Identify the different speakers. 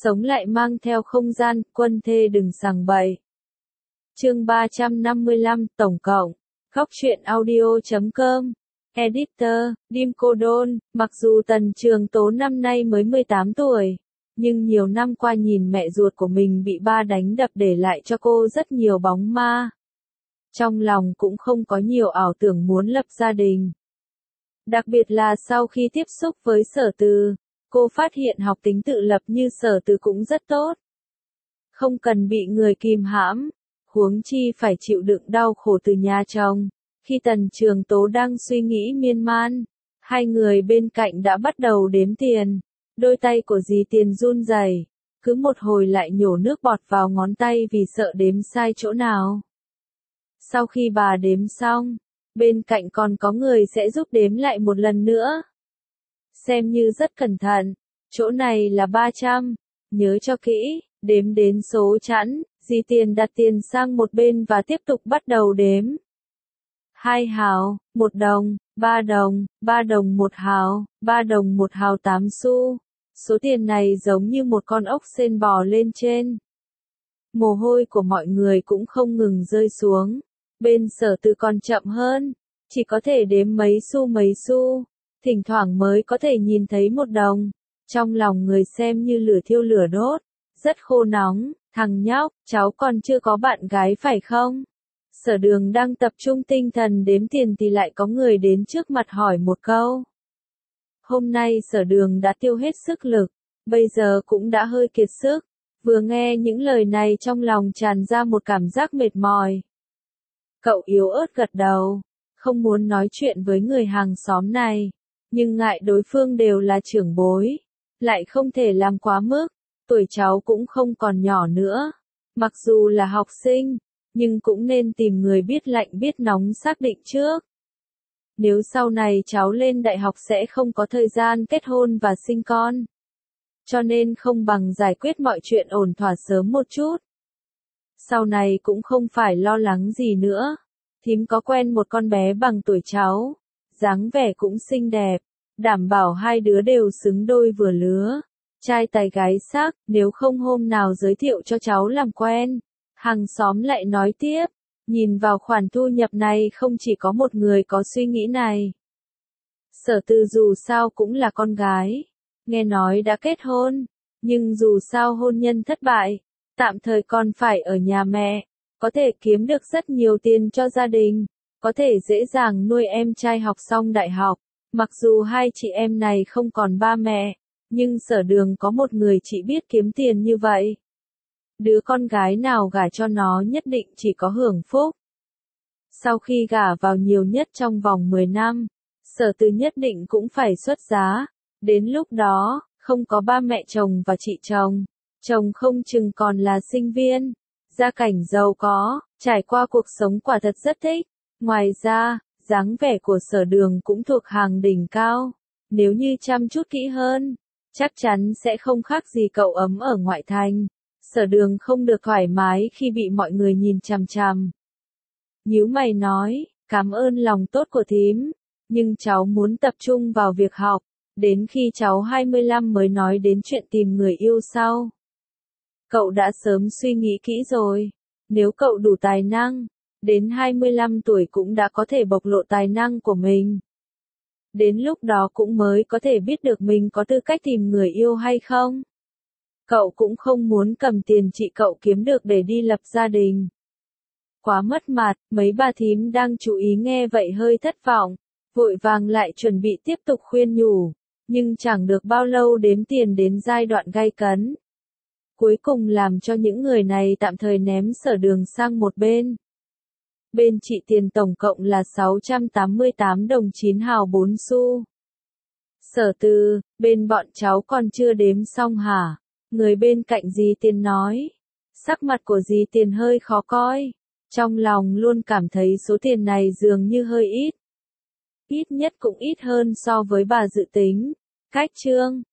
Speaker 1: sống lại mang theo không gian, quân thê đừng sằng bậy. Chương 355, tổng cộng. Góc truyện audio.com. Editor, Dim Cô Đôn. Mặc dù Tần Trường Tố năm nay mới 18 tuổi, nhưng nhiều năm qua nhìn mẹ ruột của mình bị ba đánh đập để lại cho cô rất nhiều bóng ma. Trong lòng cũng không có nhiều ảo tưởng muốn lập gia đình. Đặc biệt là sau khi tiếp xúc với Sở Từ, cô phát hiện học tính tự lập như Sở Từ cũng rất tốt. Không cần bị người kìm hãm, huống chi phải chịu đựng đau khổ từ nhà chồng. Khi Tần Trường Tố đang suy nghĩ miên man, hai người bên cạnh đã bắt đầu đếm tiền. Đôi tay của dì Tiền run rẩy, cứ một hồi lại nhổ nước bọt vào ngón tay vì sợ đếm sai chỗ nào. Sau khi bà đếm xong, bên cạnh còn có người sẽ giúp đếm lại một lần nữa. Xem như rất cẩn thận, chỗ này là 300, nhớ cho kỹ, đếm đến số chẵn, dì Tiền đặt tiền sang một bên và tiếp tục bắt đầu đếm. 2 hào, 1 đồng, 3 đồng, 3 đồng 1 hào, 3 đồng 1 hào 8 xu. Số tiền này giống như một con ốc sên bò lên trên. Mồ hôi của mọi người cũng không ngừng rơi xuống. Bên Sở Từ còn chậm hơn, chỉ có thể đếm mấy xu, thỉnh thoảng mới có thể nhìn thấy 1 đồng. Trong lòng người xem như lửa thiêu lửa đốt, rất khô nóng. Thằng nhóc, cháu còn chưa có bạn gái phải không? Sở Đường đang tập trung tinh thần đếm tiền thì lại có người đến trước mặt hỏi một câu. Hôm nay Sở Đường đã tiêu hết sức lực, bây giờ cũng đã hơi kiệt sức. Vừa nghe những lời này trong lòng tràn ra một cảm giác mệt mỏi. Cậu yếu ớt gật đầu, không muốn nói chuyện với người hàng xóm này, nhưng ngại đối phương đều là trưởng bối, lại không thể làm quá mức, tuổi cháu cũng không còn nhỏ nữa. Mặc dù là học sinh, nhưng cũng nên tìm người biết lạnh biết nóng xác định trước. Nếu sau này cháu lên đại học sẽ không có thời gian kết hôn và sinh con. Cho nên không bằng giải quyết mọi chuyện ổn thỏa sớm một chút. Sau này cũng không phải lo lắng gì nữa. Thím có quen một con bé bằng tuổi cháu, dáng vẻ cũng xinh đẹp, đảm bảo hai đứa đều xứng đôi vừa lứa. Trai tài gái sắc, nếu không hôm nào giới thiệu cho cháu làm quen. Hàng xóm lại nói tiếp, nhìn vào khoản thu nhập này không chỉ có một người có suy nghĩ này. Sở Từ dù sao cũng là con gái, nghe nói đã kết hôn, nhưng dù sao hôn nhân thất bại, tạm thời còn phải ở nhà mẹ, có thể kiếm được rất nhiều tiền cho gia đình, có thể dễ dàng nuôi em trai học xong đại học. Mặc dù hai chị em này không còn ba mẹ, nhưng Sở Đường có một người chị biết kiếm tiền như vậy. Đứa con gái nào gả cho nó nhất định chỉ có hưởng phúc. Sau khi gả vào nhiều nhất trong vòng 10 năm, Sở Từ nhất định cũng phải xuất giá. Đến lúc đó, không có ba mẹ chồng và chị chồng, chồng không chừng còn là sinh viên, gia cảnh giàu có, trải qua cuộc sống quả thật rất thích. Ngoài ra, dáng vẻ của Sở Đường cũng thuộc hàng đỉnh cao. Nếu như chăm chút kỹ hơn, chắc chắn sẽ không khác gì cậu ấm ở ngoại thành. Sở Đường không được thoải mái khi bị mọi người nhìn chằm chằm. Nhíu mày nói, cảm ơn lòng tốt của thím, nhưng cháu muốn tập trung vào việc học, đến khi cháu 25 mới nói đến chuyện tìm người yêu sau. Cậu đã sớm suy nghĩ kỹ rồi, nếu cậu đủ tài năng, đến 25 tuổi cũng đã có thể bộc lộ tài năng của mình. Đến lúc đó cũng mới có thể biết được mình có tư cách tìm người yêu hay không. Cậu cũng không muốn cầm tiền chị cậu kiếm được để đi lập gia đình. Quá mất mặt, mấy bà thím đang chú ý nghe vậy hơi thất vọng, vội vàng lại chuẩn bị tiếp tục khuyên nhủ, nhưng chẳng được bao lâu đếm tiền đến giai đoạn gay cấn. Cuối cùng làm cho những người này tạm thời ném Sở Đường sang một bên. Bên chị tiền tổng cộng là 688 đồng 9 hào 4 xu. Sở Từ, bên bọn cháu còn chưa đếm xong hả? Người bên cạnh dì Tiền nói. Sắc mặt của dì Tiền hơi khó coi. Trong lòng luôn cảm thấy số tiền này dường như hơi ít. Ít nhất cũng ít hơn so với bà dự tính. Cách chương.